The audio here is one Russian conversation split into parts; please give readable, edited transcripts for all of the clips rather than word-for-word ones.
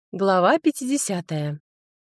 Глава 50.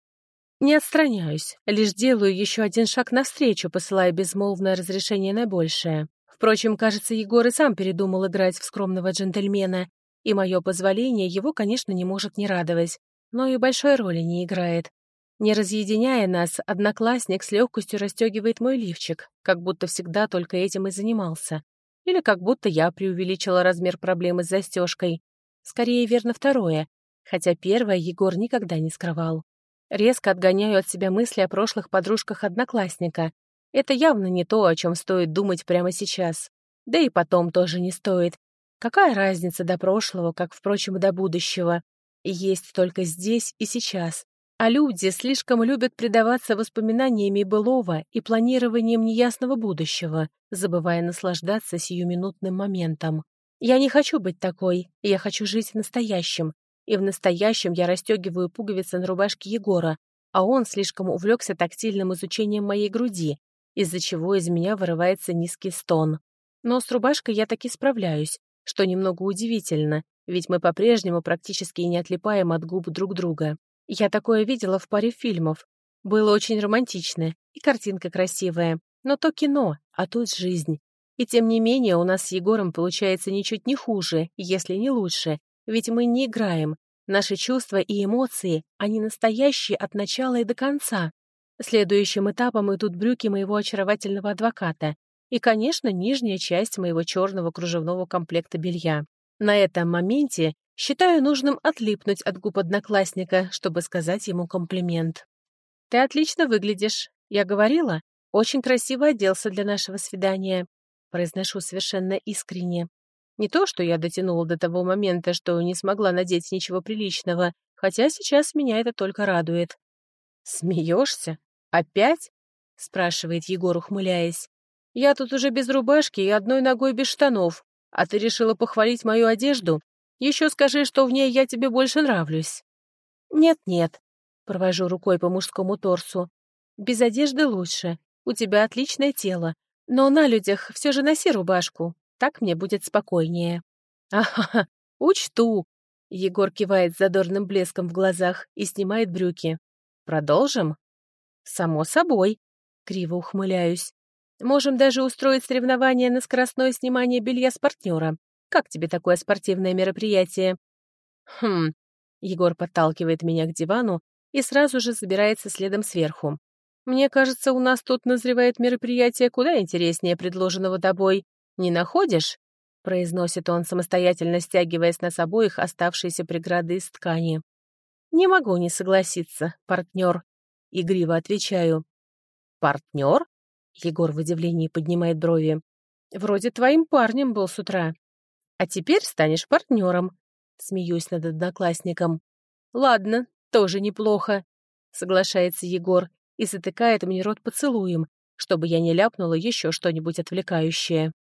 Не отстраняюсь, лишь делаю еще один шаг навстречу, посылая безмолвное разрешение на большее. Впрочем, кажется, Егор и сам передумал играть в скромного джентльмена, и мое позволение его, конечно, не может не радовать, но и большой роли не играет. Не разъединяя нас, одноклассник с легкостью расстегивает мой лифчик, как будто всегда только этим и занимался. Или как будто я преувеличила размер проблемы с застежкой. Скорее, верно второе. Хотя первое Егор никогда не скрывал. Резко отгоняю от себя мысли о прошлых подружках одноклассника. Это явно не то, о чем стоит думать прямо сейчас. Да и потом тоже не стоит. Какая разница до прошлого, как, впрочем, и до будущего? Есть только здесь и сейчас. А люди слишком любят предаваться воспоминаниями былого и планированием неясного будущего, забывая наслаждаться сиюминутным моментом. Я не хочу быть такой, я хочу жить настоящим. И в настоящем я расстегиваю пуговицы на рубашке Егора, а он слишком увлекся тактильным изучением моей груди, из-за чего из меня вырывается низкий стон. Но с рубашкой я таки справляюсь, что немного удивительно, ведь мы по-прежнему практически не отлипаем от губ друг друга. Я такое видела в паре фильмов. Было очень романтично, и картинка красивая, но то кино, а тут жизнь. И тем не менее у нас с Егором получается ничуть не хуже, если не лучше, ведь мы не играем. Наши чувства и эмоции, они настоящие от начала и до конца. Следующим этапом идут брюки моего очаровательного адвоката и, конечно, нижняя часть моего черного кружевного комплекта белья. На этом моменте считаю нужным отлипнуть от губ одноклассника, чтобы сказать ему комплимент. «Ты отлично выглядишь. Я говорила, очень красиво оделся для нашего свидания», произношу совершенно искренне. Не то, что я дотянула до того момента, что не смогла надеть ничего приличного, хотя сейчас меня это только радует. «Смеешься? Опять?» — спрашивает Егор, ухмыляясь. «Я тут уже без рубашки и одной ногой без штанов, а ты решила похвалить мою одежду? Еще скажи, что в ней я тебе больше нравлюсь». «Нет-нет», — провожу рукой по мужскому торсу. «Без одежды лучше. У тебя отличное тело. Но на людях все же носи рубашку. Так мне будет спокойнее». «Ага, учту!» Егор кивает с задорным блеском в глазах и снимает брюки. «Продолжим?» «Само собой», — криво ухмыляюсь. «Можем даже устроить соревнование на скоростное снимание белья с партнера. Как тебе такое спортивное мероприятие?» «Хм...» Егор подталкивает меня к дивану и сразу же забирается следом сверху. «Мне кажется, у нас тут назревает мероприятие куда интереснее предложенного тобой. Не находишь?» — произносит он, самостоятельно стягивая с нас обоих оставшиеся преграды из ткани. «Не могу не согласиться, партнер», — игриво отвечаю. «Партнер?» — Егор в удивлении поднимает брови. «Вроде твоим парнем был с утра. А теперь станешь партнером», — смеюсь над одноклассником. «Ладно, тоже неплохо», — соглашается Егор и затыкает мне рот поцелуем, чтобы я не ляпнула еще что-нибудь отвлекающее.